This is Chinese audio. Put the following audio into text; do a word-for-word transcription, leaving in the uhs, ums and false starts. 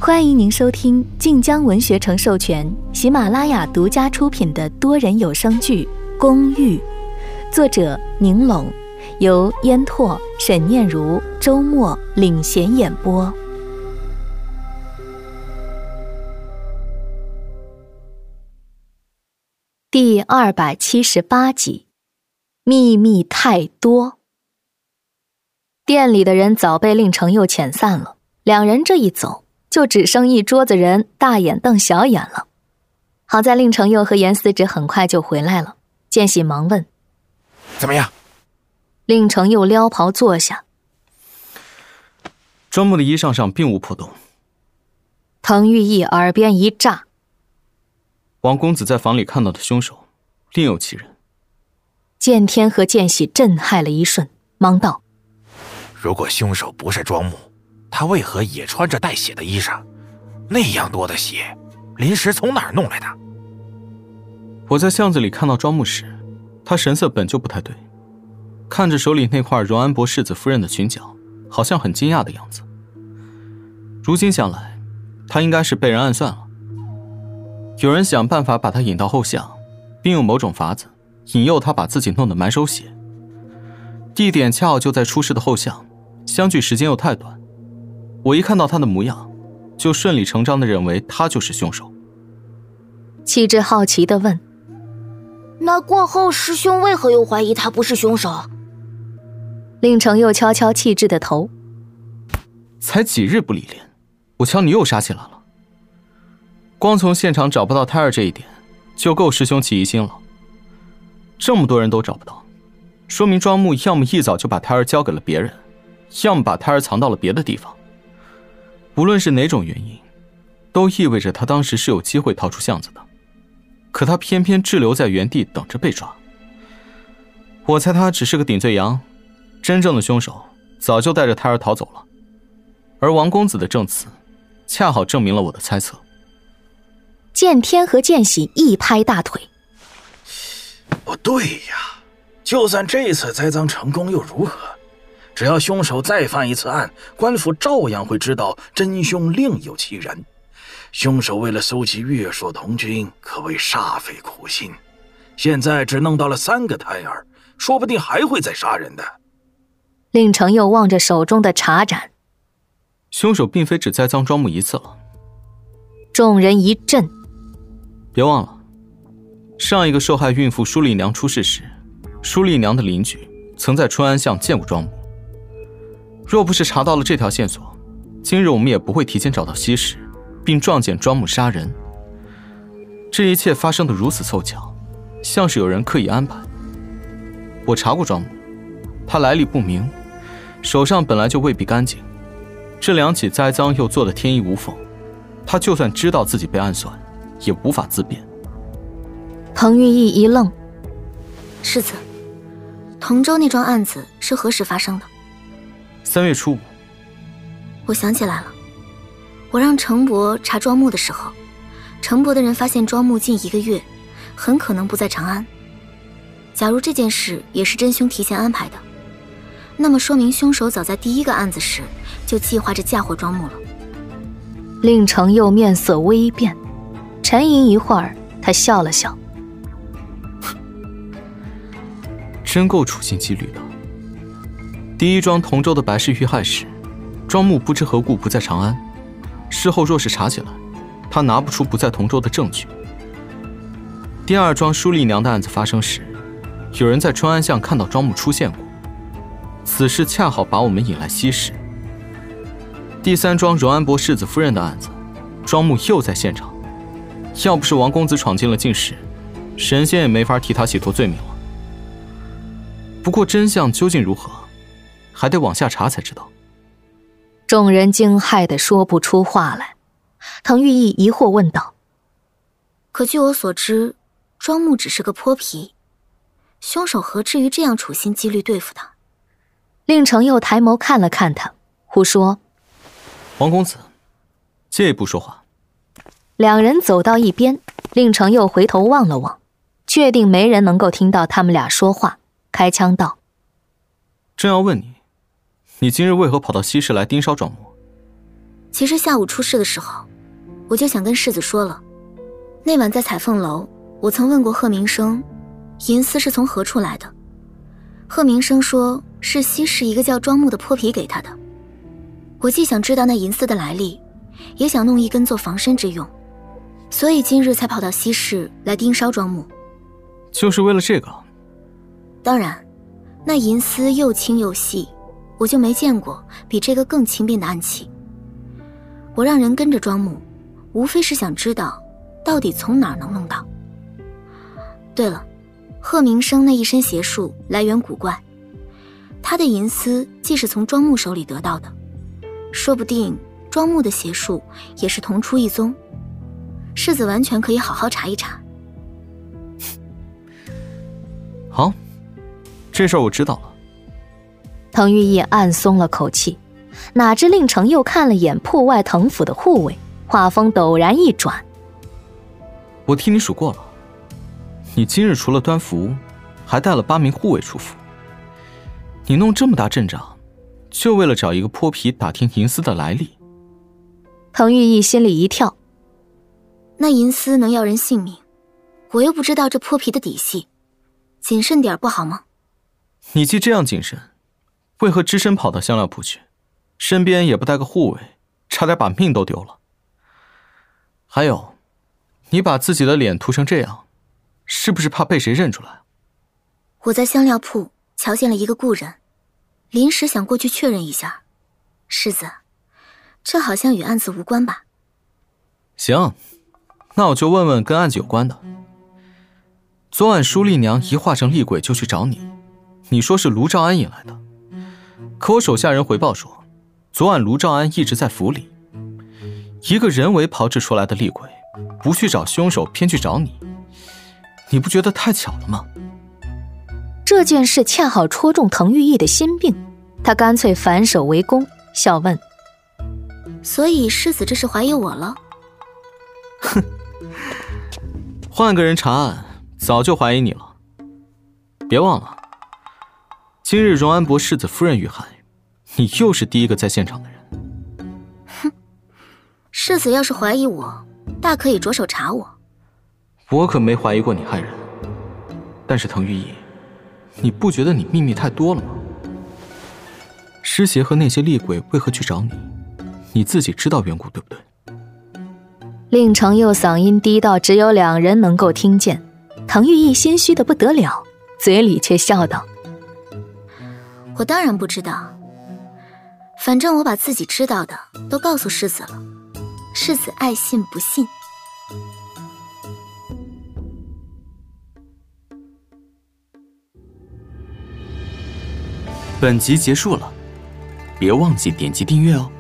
欢迎您收听晋江文学城授权、喜马拉雅独家出品的多人有声剧《公寓》，作者宁龙，由烟拓、沈念如、周末领衔演播。第二百七十八集，秘密太多。店里的人早被令程佑遣散了，两人这一走，就只剩一桌子人大眼瞪小眼了。好在令程佑和严思直很快就回来了，见喜忙问：“ 怎么样？” 令程佑撩袍坐下。 庄木的衣裳上并无破洞。 滕玉义耳边一炸：“ 王公子在房里看到的凶手，另有其人。” 见天和见喜震撼了一瞬，忙道：“ 如果凶手不是庄木，他为何也穿着带血的衣裳？那样多的血，临时从哪儿弄来的？” 我在巷子里看到庄木时，他神色本就不太对，看着手里那块荣安伯世子夫人的裙角，好像很惊讶的样子。如今想来，他应该是被人暗算了。有人想办法把他引到后巷，并用某种法子引诱他把自己弄得满手血。地点恰好就在出事的后巷，相距时间又太短。我一看到他的模样，就顺理成章地认为他就是凶手。 气质好奇地问：“ 那过后师兄为何又怀疑他不是凶手？” 令程又敲敲气质的头：“ 才几日不历练，我瞧你又杀起来了。光从现场找不到胎儿这一点，就够师兄起疑心了。这么多人都找不到，说明庄木要么一早就把胎儿交给了别人，要么把胎儿藏到了别的地方。无论是哪种原因，都意味着他当时是有机会逃出巷子的。可他偏偏滞留在原地等着被抓。我猜他只是个顶罪羊，真正的凶手早就带着胎儿逃走了。而王公子的证词恰好证明了我的猜测。” 见天和见喜一拍大腿：“ 不对呀，就算这次栽赃成功又如何？只要凶手再犯一次案，官府照样会知道真凶另有其人。凶手为了搜集月朔童军，可谓煞费苦心。现在只弄到了三个胎儿，说不定还会再杀人的。” 令程又望着手中的茶盏：“ 凶手并非只栽赃庄木一次了。” 众人一震。 别忘了，上一个受害孕妇舒丽娘出事时，舒丽娘的邻居曾在春安巷见过庄木。若不是查到了这条线索，今日我们也不会提前找到西施，并撞见庄木杀人。这一切发生得如此凑巧，像是有人刻意安排。我查过庄木，他来历不明，手上本来就未必干净，这两起栽赃又做得天衣无缝，他就算知道自己被暗算，也无法自辩。 滕玉义一愣：“ 世子，同州那桩案子是何时发生的？” 三月初五。 我想起来了，我让程伯查庄木的时候，程伯的人发现庄木近一个月很可能不在长安。假如这件事也是真凶提前安排的，那么说明凶手早在第一个案子时就计划着嫁祸庄木了。 令程又面色微变，沉吟一会儿，他笑了笑：“ 真够处心积虑的。第一桩同州的白氏遇害时，庄木不知何故不在长安，事后若是查起来，他拿不出不在同州的证据。第二桩舒丽娘的案子发生时，有人在春安巷看到庄木出现过，此事恰好把我们引来西市。第三桩荣安伯世子夫人的案子，庄木又在现场，要不是王公子闯进了禁室，神仙也没法替他洗脱罪名了。不过真相究竟如何，还得往下查才知道。” 众人惊骇地说不出话来。滕玉义疑惑问道：“ 可据我所知，庄木只是个泼皮，凶手何至于这样处心积虑对付他？” 令程又抬眸看了看他，忽说：“ 王公子，借一步说话。” 两人走到一边，令程又回头望了望，确定没人能够听到他们俩说话，开腔道：“ 正要问你，你今日为何跑到西市来盯梢庄木？ 其实下午出事的时候，我就想跟世子说了。那晚在彩凤楼，我曾问过贺明生，银丝是从何处来的。贺明生说是西市一个叫庄木的泼皮给他的。我既想知道那银丝的来历，也想弄一根做防身之用，所以今日才跑到西市来盯梢庄木。 就是为了这个？ 当然，那银丝又轻又细，我就没见过比这个更轻便的暗器。我让人跟着庄木，无非是想知道到底从哪儿能弄到。对了，贺明生那一身邪术来源古怪，他的银丝既是从庄木手里得到的，说不定庄木的邪术也是同出一宗。世子完全可以好好查一查。 好，这事儿我知道了。 滕玉义暗松了口气，哪知令程又看了眼铺外滕府的护卫，话锋陡然一转。 我替你数过了，你今日除了端符，还带了八名护卫出府。你弄这么大阵仗，就为了找一个泼皮打听银丝的来历？ 滕玉义心里一跳， 那银丝能要人性命，我又不知道这泼皮的底细，谨慎点不好吗？ 你既这样谨慎，为何只身跑到香料铺去，身边也不带个护卫，差点把命都丢了？还有，你把自己的脸涂成这样，是不是怕被谁认出来？ 我在香料铺瞧见了一个故人，临时想过去确认一下。世子，这好像与案子无关吧？ 行，那我就问问跟案子有关的。昨晚舒丽娘一化成厉鬼就去找你，你说是卢兆安引来的，可我手下人回报说，昨晚卢兆安一直在府里。一个人为炮制出来的厉鬼，不去找凶手，偏去找你，你不觉得太巧了吗？ 这件事恰好戳中滕玉义的心病，他干脆反手为攻，笑问： 所以世子这是怀疑我了？ 哼，换个人查案，早就怀疑你了。别忘了，今日荣安伯世子夫人遇害，你又是第一个在现场的人。 哼，世子要是怀疑我，大可以着手查我。 我可没怀疑过你害人，但是滕玉义，你不觉得你秘密太多了吗？尸邪和那些厉鬼为何去找你，你自己知道缘故，对不对？ 令程佑嗓音低到只有两人能够听见，滕玉义心虚得不得了，嘴里却笑道： 我当然不知道，反正我把自己知道的都告诉世子了，世子爱信不信。 本集结束了，别忘记点击订阅哦。